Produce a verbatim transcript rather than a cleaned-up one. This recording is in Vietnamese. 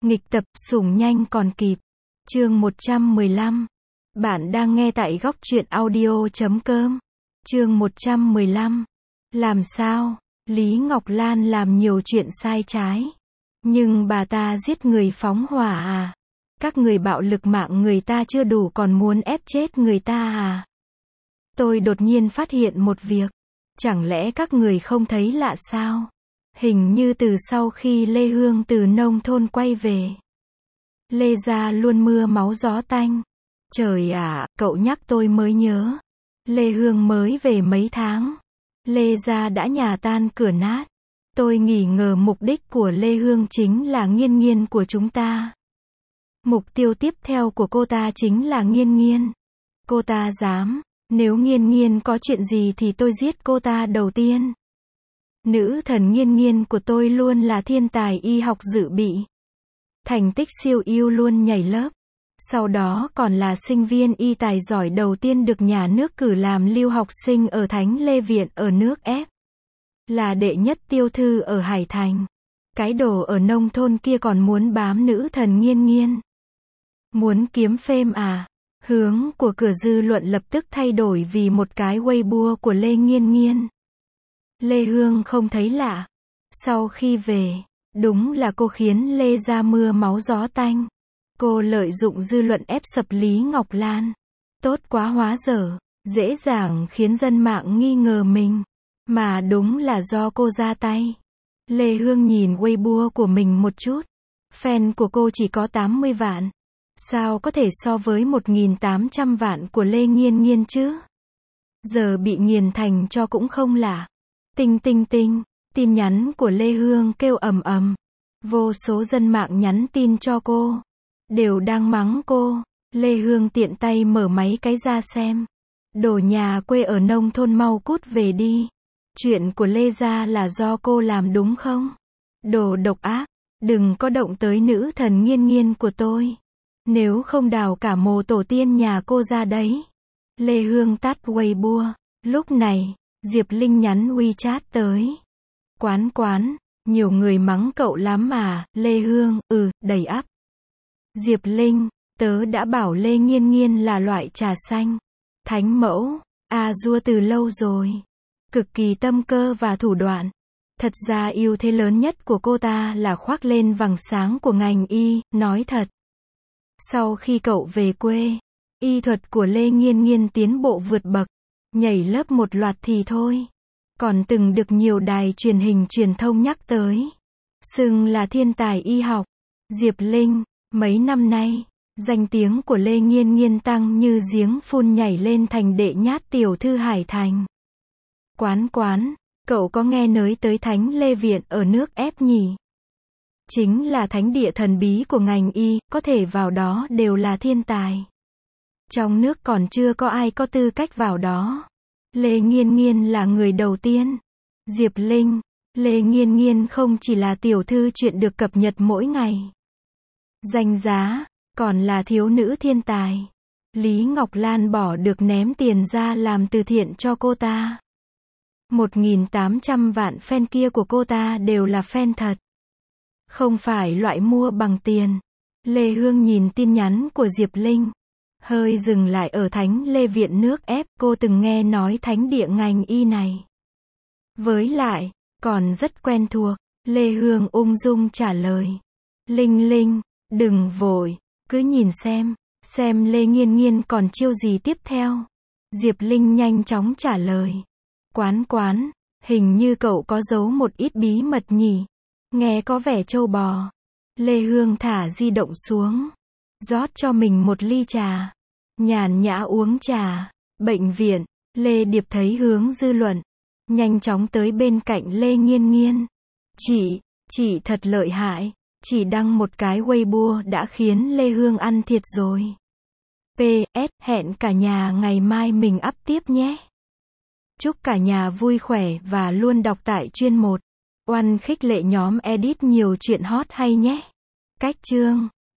Nghịch tập, sủng nhanh còn kịp. Chương một trăm mười lăm. Bạn đang nghe tại góc truyện audio chấm com. Chương một trăm mười lăm. Làm sao? Lý Ngọc Lan làm nhiều chuyện sai trái. Nhưng bà ta giết người phóng hỏa à? Các người bạo lực mạng người ta chưa đủ còn muốn ép chết người ta à? Tôi đột nhiên phát hiện một việc. Chẳng lẽ các người không thấy lạ sao? Hình như từ sau khi Lê Hương từ nông thôn quay về, Lê gia luôn mưa máu gió tanh. Trời ạ, cậu nhắc tôi mới nhớ. Lê Hương mới về mấy tháng, Lê gia đã nhà tan cửa nát. Tôi nghi ngờ mục đích của Lê Hương chính là Nghiên Nghiên của chúng ta. Mục tiêu tiếp theo của cô ta chính là Nghiên Nghiên. Cô ta dám, nếu Nghiên Nghiên có chuyện gì thì tôi giết cô ta đầu tiên. Nữ thần Nghiên Nghiên của tôi luôn là thiên tài y học dự bị. Thành tích siêu ưu luôn nhảy lớp. Sau đó còn là sinh viên y tài giỏi đầu tiên được nhà nước cử làm lưu học sinh ở Thánh Lê Viện ở nước ép. Là đệ nhất tiêu thư ở Hải Thành. Cái đồ ở nông thôn kia còn muốn bám nữ thần Nghiên Nghiên. Muốn kiếm fame à? Hướng của cửa dư luận lập tức thay đổi vì một cái Weibo của Lê Nghiên Nghiên. Lê Hương không thấy lạ. Sau khi về, đúng là cô khiến Lê ra mưa máu gió tanh. Cô lợi dụng dư luận ép sập Lý Ngọc Lan. Tốt quá hóa dở, dễ dàng khiến dân mạng nghi ngờ mình. Mà đúng là do cô ra tay. Lê Hương nhìn Weibo của mình một chút. Fan của cô chỉ có tám mươi vạn. Sao có thể so với một nghìn tám trăm vạn của Lê Nghiên Nghiên chứ? Giờ bị nghiền thành cho cũng không lạ. Tinh tinh tinh, tin nhắn của Lê Hương kêu ầm ầm. Vô số dân mạng nhắn tin cho cô. Đều đang mắng cô. Lê Hương tiện tay mở máy cái ra xem. Đồ nhà quê ở nông thôn mau cút về đi. Chuyện của Lê gia là do cô làm đúng không? Đồ độc ác. Đừng có động tới nữ thần Nghiên Nghiên của tôi. Nếu không đào cả mồ tổ tiên nhà cô ra đấy. Lê Hương tắt Weibo. Lúc này, Diệp Linh nhắn WeChat tới. Quán quán, nhiều người mắng cậu lắm mà. Lê Hương, ừ, đầy ắp. Diệp Linh, tớ đã bảo Lê Nghiên Nghiên là loại trà xanh. Thánh mẫu, à dua từ lâu rồi. Cực kỳ tâm cơ và thủ đoạn. Thật ra ưu thế lớn nhất của cô ta là khoác lên vầng sáng của ngành y, nói thật. Sau khi cậu về quê, y thuật của Lê Nghiên Nghiên tiến bộ vượt bậc. Nhảy lớp một loạt thì thôi. Còn từng được nhiều đài truyền hình truyền thông nhắc tới. Xưng là thiên tài y học. Diệp Linh, mấy năm nay, danh tiếng của Lê Nghiên Nghiên tăng như giếng phun nhảy lên thành đệ nhát tiểu thư Hải Thành. Quán quán, cậu có nghe nói tới Thánh Lê Viện ở nước ép nhỉ? Chính là thánh địa thần bí của ngành y, có thể vào đó đều là thiên tài. Trong nước còn chưa có ai có tư cách vào đó. Lê Nghiên Nghiên là người đầu tiên. Diệp Linh, Lê Nghiên Nghiên không chỉ là tiểu thư chuyện được cập nhật mỗi ngày. Danh giá, còn là thiếu nữ thiên tài. Lý Ngọc Lan bỏ được ném tiền ra làm từ thiện cho cô ta. một nghìn tám trăm vạn fan kia của cô ta đều là fan thật. Không phải loại mua bằng tiền. Lê Hương nhìn tin nhắn của Diệp Linh. Hơi dừng lại ở Thánh Lê Viện nước ép, cô từng nghe nói thánh địa ngành y này. Với lại, còn rất quen thuộc. Lê Hương ung dung trả lời. Linh Linh, đừng vội, cứ nhìn xem, xem Lê Nghiên Nghiên còn chiêu gì tiếp theo. Diệp Linh nhanh chóng trả lời. Quán quán, hình như cậu có giấu một ít bí mật nhỉ. Nghe có vẻ trâu bò. Lê Hương thả di động xuống. Rót cho mình một ly trà. Nhàn nhã uống trà. Bệnh viện, Lê Điệp thấy hướng dư luận. Nhanh chóng tới bên cạnh Lê Nghiên Nghiên. Chị, chị thật lợi hại. Chỉ đăng một cái Weibo đã khiến Lê Hương ăn thiệt rồi. pê ét, hẹn cả nhà ngày mai mình up tiếp nhé. Chúc cả nhà vui khỏe và luôn đọc tại chuyên một. Oan khích lệ nhóm edit nhiều chuyện hot hay nhé. Cách chương